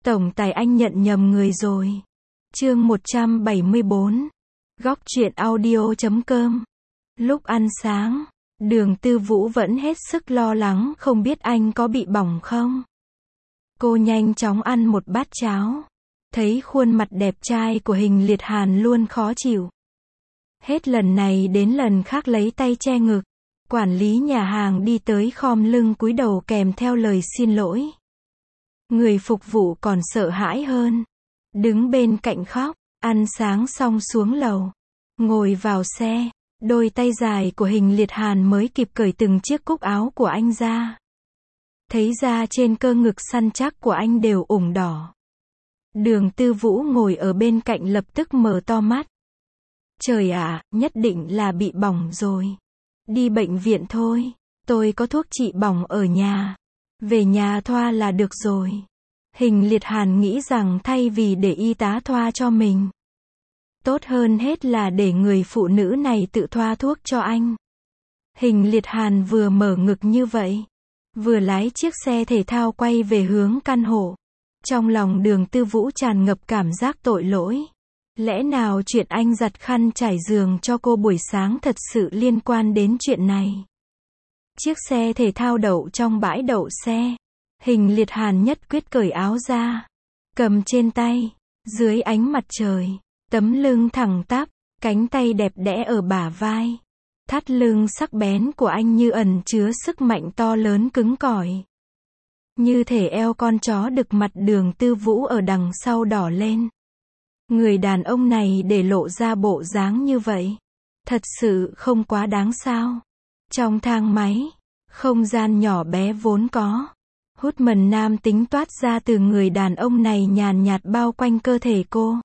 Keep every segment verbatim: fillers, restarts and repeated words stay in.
Tổng tài anh nhận nhầm người rồi. Chương một trăm bảy mươi bốn. Góc truyện audio chấm com. Lúc ăn sáng, Đường Tư Vũ vẫn hết sức lo lắng không biết anh có bị bỏng không. Cô nhanh chóng ăn một bát cháo. Thấy khuôn mặt đẹp trai của Hình Liệt Hàn luôn khó chịu. Hết lần này đến lần khác lấy tay che ngực. Quản lý nhà hàng đi tới khom lưng cúi đầu kèm theo lời xin lỗi. Người phục vụ còn sợ hãi hơn. Đứng bên cạnh khóc. Ăn sáng xong xuống lầu. Ngồi vào xe. Đôi tay dài của Hình Liệt Hàn mới kịp cởi từng chiếc cúc áo của anh ra. Thấy da trên cơ ngực săn chắc của anh đều ửng đỏ. Đường Tư Vũ ngồi ở bên cạnh lập tức mở to mắt. Trời ạ, nhất định là bị bỏng rồi. Đi bệnh viện thôi. Tôi có thuốc trị bỏng ở nhà. Về nhà thoa là được rồi. Hình Liệt Hàn nghĩ rằng thay vì để y tá thoa cho mình, tốt hơn hết là để người phụ nữ này tự thoa thuốc cho anh. Hình Liệt Hàn vừa mở ngực như vậy, vừa lái chiếc xe thể thao quay về hướng căn hộ. Trong lòng Đường Tư Vũ tràn ngập cảm giác tội lỗi. Lẽ nào chuyện anh giặt khăn trải giường cho cô buổi sáng thật sự liên quan đến chuyện này? Chiếc xe thể thao đậu trong bãi đậu xe. Hình Liệt Hàn nhất quyết cởi áo ra. Cầm trên tay. Dưới ánh mặt trời. Tấm lưng thẳng tắp. Cánh tay đẹp đẽ ở bả vai. Thắt lưng sắc bén của anh như ẩn chứa sức mạnh to lớn cứng cỏi. Như thể eo con chó đực mặt Đường Tư Vũ ở đằng sau đỏ lên. Người đàn ông này để lộ ra bộ dáng như vậy. Thật sự không quá đáng sao. Trong thang máy. Không gian nhỏ bé vốn có. Hút mần nam tính toát ra từ người đàn ông này nhàn nhạt bao quanh cơ thể cô.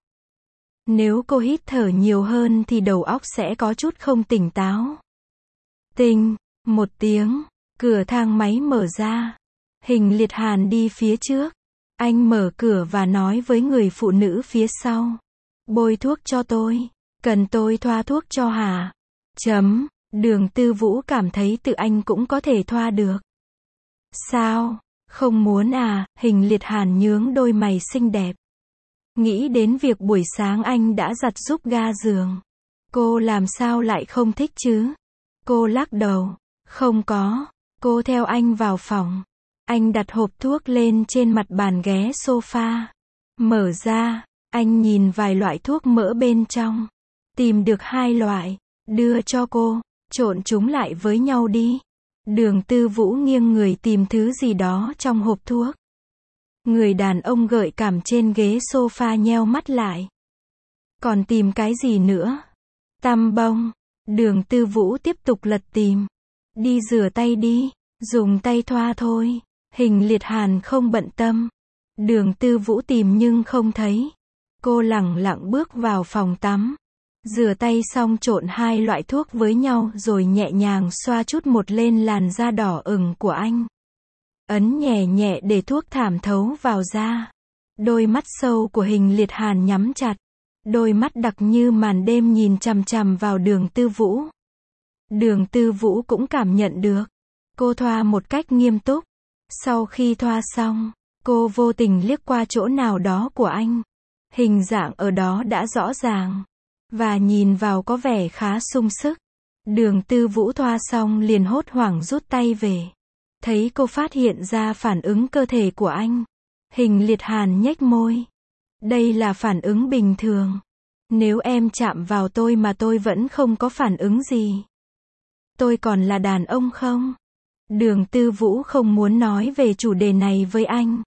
Nếu cô hít thở nhiều hơn thì đầu óc sẽ có chút không tỉnh táo. Tinh, một tiếng, cửa thang máy mở ra. Hình Liệt Hàn đi phía trước. Anh mở cửa và nói với người phụ nữ phía sau. Bôi thuốc cho tôi. Cần tôi thoa thuốc cho hả? Chấm. Đường Tư Vũ cảm thấy tự anh cũng có thể thoa được. Sao? Không muốn à? Hình Liệt Hàn nhướng đôi mày xinh đẹp. Nghĩ đến việc buổi sáng anh đã giặt giúp ga giường. Cô làm sao lại không thích chứ? Cô lắc đầu. Không có. Cô theo anh vào phòng. Anh đặt hộp thuốc lên trên mặt bàn ghế sofa. Mở ra. Anh nhìn vài loại thuốc mỡ bên trong. Tìm được hai loại. Đưa cho cô. Trộn chúng lại với nhau đi. Đường Tư Vũ nghiêng người tìm thứ gì đó trong hộp thuốc. Người đàn ông gợi cảm trên ghế sofa nheo mắt lại. Còn tìm cái gì nữa? Tăm bông. Đường Tư Vũ tiếp tục lật tìm. Đi rửa tay đi. Dùng tay thoa thôi. Hình Liệt Hàn không bận tâm. Đường Tư Vũ tìm nhưng không thấy. Cô lẳng lặng bước vào phòng tắm. Rửa tay xong trộn hai loại thuốc với nhau rồi nhẹ nhàng xoa chút một lên làn da đỏ ửng của anh. Ấn nhẹ nhẹ để thuốc thảm thấu vào da. Đôi mắt sâu của Hình Liệt Hàn nhắm chặt. Đôi mắt đặc như màn đêm nhìn chằm chằm vào Đường Tư Vũ. Đường Tư Vũ cũng cảm nhận được. Cô thoa một cách nghiêm túc. Sau khi thoa xong, cô vô tình liếc qua chỗ nào đó của anh. Hình dạng ở đó đã rõ ràng. Và nhìn vào có vẻ khá sung sức. Đường Tư Vũ thoa xong liền hốt hoảng rút tay về. Thấy cô phát hiện ra phản ứng cơ thể của anh. Hình Liệt Hàn nhếch môi. Đây là phản ứng bình thường. Nếu em chạm vào tôi mà tôi vẫn không có phản ứng gì, tôi còn là đàn ông không? Đường Tư Vũ không muốn nói về chủ đề này với anh.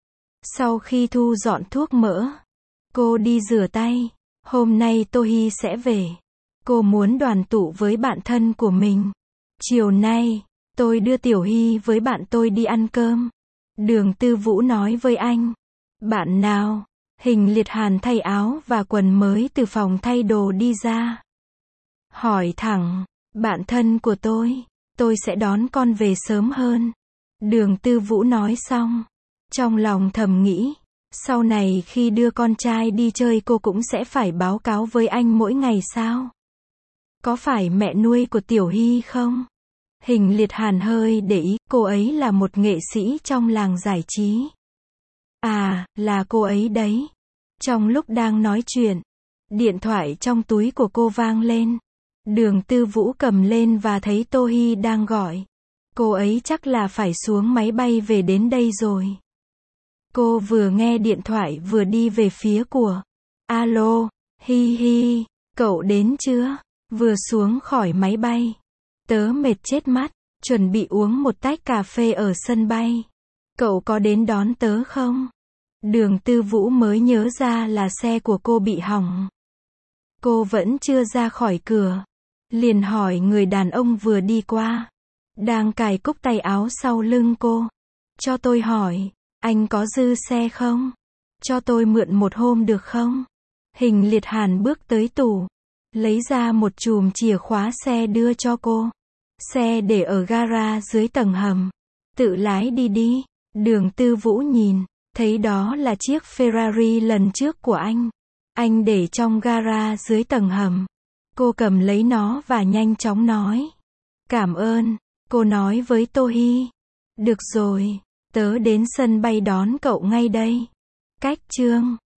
Sau khi thu dọn thuốc mỡ, cô đi rửa tay. Hôm nay Tô Hi sẽ về. Cô muốn đoàn tụ với bạn thân của mình. Chiều nay, tôi đưa Tiểu Hi với bạn tôi đi ăn cơm. Đường Tư Vũ nói với anh. Bạn nào? Hình Liệt Hàn thay áo và quần mới từ phòng thay đồ đi ra. Hỏi thẳng. Bạn thân của tôi. Tôi sẽ đón con về sớm hơn. Đường Tư Vũ nói xong. Trong lòng thầm nghĩ. Sau này khi đưa con trai đi chơi cô cũng sẽ phải báo cáo với anh mỗi ngày sao? Có phải mẹ nuôi của Tiểu Hi không? Hình Liệt Hàn hơi để ý, cô ấy là một nghệ sĩ trong làng giải trí. À, là cô ấy đấy. Trong lúc đang nói chuyện, điện thoại trong túi của cô vang lên. Đường Tư Vũ cầm lên và thấy Tô Hi đang gọi. Cô ấy chắc là phải xuống máy bay về đến đây rồi. Cô vừa nghe điện thoại vừa đi về phía của. Alo, Hi Hi, cậu đến chưa? Vừa xuống khỏi máy bay. Tớ mệt chết mắt, chuẩn bị uống một tách cà phê ở sân bay. Cậu có đến đón tớ không? Đường Tư Vũ mới nhớ ra là xe của cô bị hỏng. Cô vẫn chưa ra khỏi cửa. Liền hỏi người đàn ông vừa đi qua. Đang cài cúc tay áo sau lưng cô. Cho tôi hỏi, anh có dư xe không? Cho tôi mượn một hôm được không? Hình Liệt Hàn bước tới tủ. Lấy ra một chùm chìa khóa xe đưa cho cô. Xe để ở gara dưới tầng hầm. Tự lái đi đi. Đường Tư Vũ nhìn. Thấy đó là chiếc Ferrari lần trước của anh. Anh để trong gara dưới tầng hầm. Cô cầm lấy nó và nhanh chóng nói. Cảm ơn. Cô nói với Tô Hi. Được rồi, tớ đến sân bay đón cậu ngay đây. Cách chương